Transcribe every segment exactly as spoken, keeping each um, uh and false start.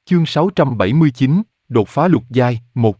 Chương sáu trăm bảy mươi chín, đột phá lục giai, một.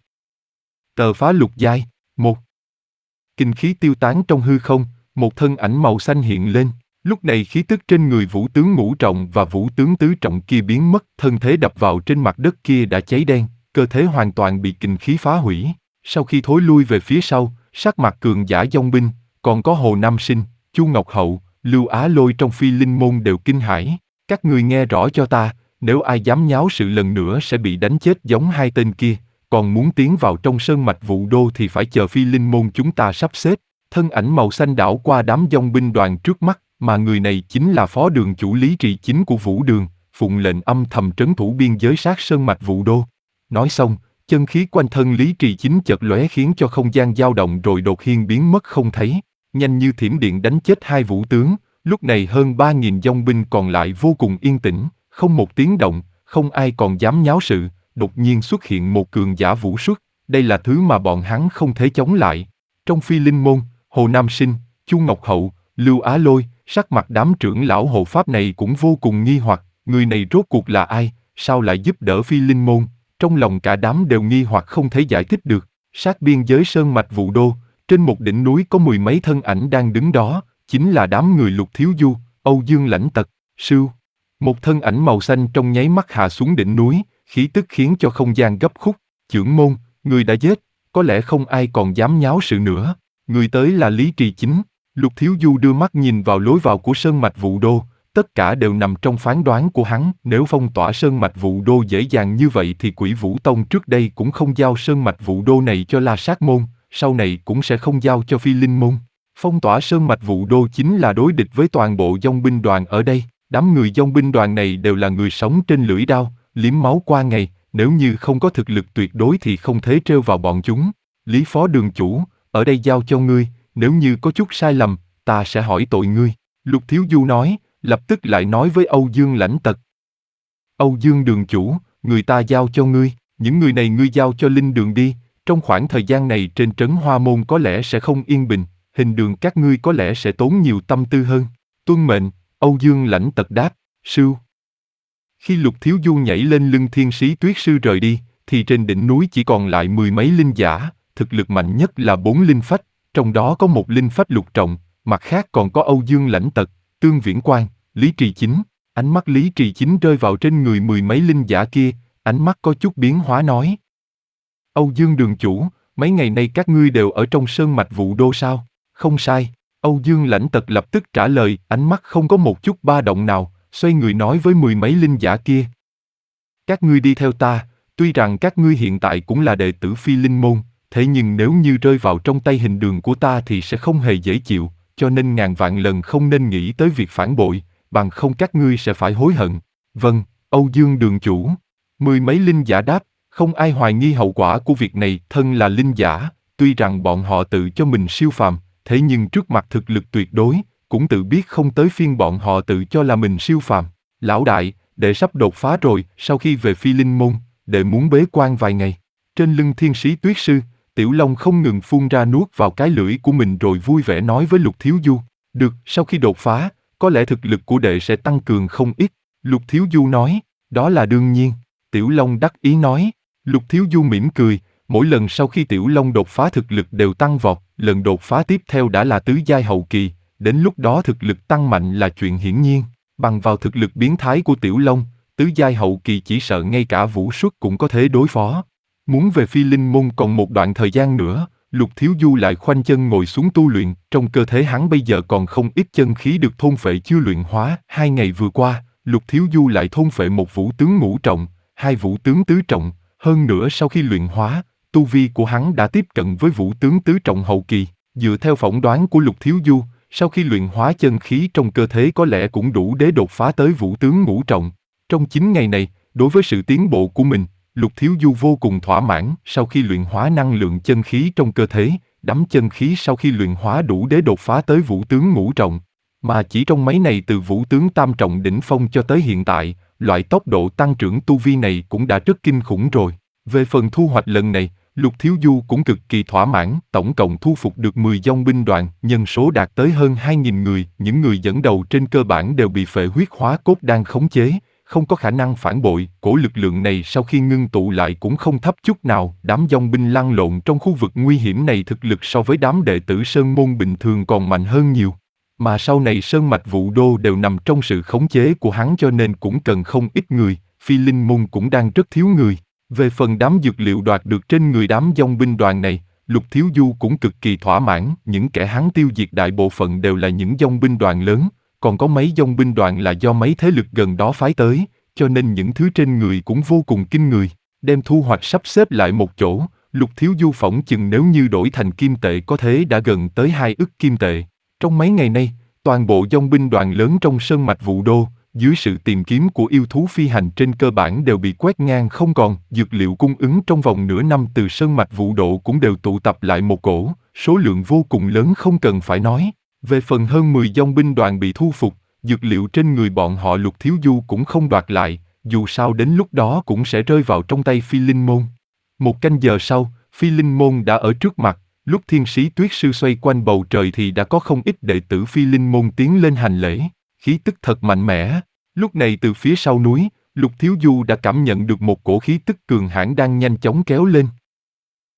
Tờ phá lục giai, một. Kinh khí tiêu tán trong hư không, một thân ảnh màu xanh hiện lên. Lúc này khí tức trên người vũ tướng ngũ trọng và vũ tướng tứ trọng kia biến mất, thân thế đập vào trên mặt đất kia đã cháy đen, cơ thể hoàn toàn bị kình khí phá hủy. Sau khi thối lui về phía sau, sắc mặt cường giả dông binh, còn có Hồ Nam Sinh, Chu Ngọc Hậu, Lưu Á Lôi trong Phi Linh Môn đều kinh hãi. Các ngươi nghe rõ cho ta, nếu ai dám nháo sự lần nữa sẽ bị đánh chết giống hai tên kia, còn muốn tiến vào trong sơn mạch Vũ Đô thì phải chờ Phi Linh Môn chúng ta sắp xếp. Thân ảnh màu xanh đảo qua đám dông binh đoàn trước mắt, mà người này chính là phó đường chủ Lý Trì Chính của Vũ Đường, phụng lệnh âm thầm trấn thủ biên giới sát sơn mạch Vũ Đô. Nói xong, chân khí quanh thân Lý Trì Chính chợt lóe khiến cho không gian dao động rồi đột nhiên biến mất không thấy, nhanh như thiểm điện đánh chết hai vũ tướng. Lúc này hơn ba nghìn dông binh còn lại vô cùng yên tĩnh, không một tiếng động, không ai còn dám nháo sự. Đột nhiên xuất hiện một cường giả vũ xuất, đây là thứ mà bọn hắn không thể chống lại. Trong Phi Linh Môn, Hồ Nam Sinh, Chu Ngọc Hậu, Lưu Á Lôi, sắc mặt đám trưởng lão hộ pháp này cũng vô cùng nghi hoặc, người này rốt cuộc là ai, sao lại giúp đỡ Phi Linh Môn? Trong lòng cả đám đều nghi hoặc không thể giải thích được. Sát biên giới sơn mạch Vũ Đô, trên một đỉnh núi có mười mấy thân ảnh đang đứng đó, chính là đám người Lục Thiếu Du, Âu Dương Lãnh Tật, Sưu. Một thân ảnh màu xanh trong nháy mắt hạ xuống đỉnh núi, khí tức khiến cho không gian gấp khúc. Chưởng môn, người đã giết, có lẽ không ai còn dám nháo sự nữa. Người tới là Lý Trì Chính. Lục Thiếu Du đưa mắt nhìn vào lối vào của sơn mạch Vũ Đô, tất cả đều nằm trong phán đoán của hắn. Nếu phong tỏa sơn mạch Vũ Đô dễ dàng như vậy thì Quỷ Vũ Tông trước đây cũng không giao sơn mạch Vũ Đô này cho La Sát Môn, sau này cũng sẽ không giao cho Phi Linh Môn. Phong tỏa sơn mạch Vũ Đô chính là đối địch với toàn bộ dông binh đoàn ở đây. Đám người dông binh đoàn này đều là người sống trên lưỡi đao, liếm máu qua ngày, nếu như không có thực lực tuyệt đối thì không thể trêu vào bọn chúng. Lý Phó Đường Chủ, ở đây giao cho ngươi, nếu như có chút sai lầm, ta sẽ hỏi tội ngươi. Lục Thiếu Du nói, lập tức lại nói với Âu Dương Lãnh Tật. Âu Dương Đường Chủ, người ta giao cho ngươi, những người này ngươi giao cho Linh Đường đi, trong khoảng thời gian này trên trấn Hoa Môn có lẽ sẽ không yên bình, hình đường các ngươi có lẽ sẽ tốn nhiều tâm tư hơn. Tuân mệnh, Âu Dương Lãnh Tật đáp, Sưu. Khi Lục Thiếu Du nhảy lên lưng Thiên Sĩ Tuyết Sư rời đi, thì trên đỉnh núi chỉ còn lại mười mấy linh giả, thực lực mạnh nhất là bốn linh phách, trong đó có một linh phách lục trọng, mặt khác còn có Âu Dương Lãnh Tật, Tương Viễn Quang, Lý Trì Chính. Ánh mắt Lý Trì Chính rơi vào trên người mười mấy linh giả kia, ánh mắt có chút biến hóa nói. Âu Dương Đường Chủ, mấy ngày nay các ngươi đều ở trong sơn mạch Vũ Đô sao? Không sai, Âu Dương Lãnh Tật lập tức trả lời, ánh mắt không có một chút ba động nào, xoay người nói với mười mấy linh giả kia. Các ngươi đi theo ta, tuy rằng các ngươi hiện tại cũng là đệ tử Phi Linh Môn, thế nhưng nếu như rơi vào trong tay hình đường của ta thì sẽ không hề dễ chịu, cho nên ngàn vạn lần không nên nghĩ tới việc phản bội, bằng không các ngươi sẽ phải hối hận. Vâng, Âu Dương Đường Chủ. Mười mấy linh giả đáp, không ai hoài nghi hậu quả của việc này. Thân là linh giả, tuy rằng bọn họ tự cho mình siêu phàm, thế nhưng trước mặt thực lực tuyệt đối, cũng tự biết không tới phiên bọn họ tự cho là mình siêu phàm. Lão đại, đệ sắp đột phá rồi, sau khi về Phi Linh Môn, đệ muốn bế quan vài ngày. Trên lưng Thiên Sĩ Tuyết Sư, Tiểu Long không ngừng phun ra nuốt vào cái lưỡi của mình rồi vui vẻ nói với Lục Thiếu Du. Được, sau khi đột phá, có lẽ thực lực của đệ sẽ tăng cường không ít. Lục Thiếu Du nói, đó là đương nhiên. Tiểu Long đắc ý nói. Lục Thiếu Du mỉm cười, mỗi lần sau khi Tiểu Long đột phá thực lực đều tăng vọt, lần đột phá tiếp theo đã là tứ giai hậu kỳ, đến lúc đó thực lực tăng mạnh là chuyện hiển nhiên. Bằng vào thực lực biến thái của Tiểu Long, tứ giai hậu kỳ chỉ sợ ngay cả vũ xuất cũng có thể đối phó. Muốn về Phi Linh Môn còn một đoạn thời gian nữa, Lục Thiếu Du lại khoanh chân ngồi xuống tu luyện, trong cơ thể hắn bây giờ còn không ít chân khí được thôn phệ chưa luyện hóa. Hai ngày vừa qua, Lục Thiếu Du lại thôn phệ một vũ tướng ngũ trọng, hai vũ tướng tứ trọng, hơn nữa sau khi luyện hóa, tu vi của hắn đã tiếp cận với vũ tướng tứ trọng hậu kỳ. Dựa theo phỏng đoán của Lục Thiếu Du, sau khi luyện hóa chân khí trong cơ thể có lẽ cũng đủ để đột phá tới vũ tướng ngũ trọng. Trong chín ngày này, đối với sự tiến bộ của mình, Lục Thiếu Du vô cùng thỏa mãn. Sau khi luyện hóa năng lượng chân khí trong cơ thể, đắm chân khí sau khi luyện hóa đủ để đột phá tới vũ tướng ngũ trọng. Mà chỉ trong mấy ngày từ vũ tướng tam trọng đỉnh phong cho tới hiện tại, loại tốc độ tăng trưởng tu vi này cũng đã rất kinh khủng rồi. Về phần thu hoạch lần này, Lục Thiếu Du cũng cực kỳ thỏa mãn, tổng cộng thu phục được mười dông binh đoàn, nhân số đạt tới hơn hai nghìn người, những người dẫn đầu trên cơ bản đều bị phệ huyết hóa cốt đan khống chế, không có khả năng phản bội. Cổ lực lượng này sau khi ngưng tụ lại cũng không thấp chút nào. Đám dòng binh lăn lộn trong khu vực nguy hiểm này thực lực so với đám đệ tử Sơn Môn bình thường còn mạnh hơn nhiều. Mà sau này Sơn Mạch Vũ Đô đều nằm trong sự khống chế của hắn cho nên cũng cần không ít người, Phi Linh Môn cũng đang rất thiếu người. Về phần đám dược liệu đoạt được trên người đám dòng binh đoàn này, Lục Thiếu Du cũng cực kỳ thỏa mãn, những kẻ hắn tiêu diệt đại bộ phận đều là những dòng binh đoàn lớn, còn có mấy dòng binh đoàn là do mấy thế lực gần đó phái tới, cho nên những thứ trên người cũng vô cùng kinh người. Đem thu hoạch sắp xếp lại một chỗ, Lục Thiếu Du phỏng chừng nếu như đổi thành kim tệ có thể đã gần tới hai ức kim tệ. Trong mấy ngày nay, toàn bộ dòng binh đoàn lớn trong Sơn Mạch Vũ Đô, dưới sự tìm kiếm của yêu thú phi hành trên cơ bản đều bị quét ngang không còn, dược liệu cung ứng trong vòng nửa năm từ Sơn Mạch Vũ Đô cũng đều tụ tập lại một cổ, số lượng vô cùng lớn không cần phải nói. Về phần hơn mười dòng binh đoàn bị thu phục, dược liệu trên người bọn họ Lục Thiếu Du cũng không đoạt lại, dù sao đến lúc đó cũng sẽ rơi vào trong tay Phi Linh Môn. Một canh giờ sau, Phi Linh Môn đã ở trước mặt, lúc Thiên Sĩ Tuyết Sư xoay quanh bầu trời thì đã có không ít đệ tử Phi Linh Môn tiến lên hành lễ, khí tức thật mạnh mẽ. Lúc này từ phía sau núi, Lục Thiếu Du đã cảm nhận được một cổ khí tức cường hãn đang nhanh chóng kéo lên.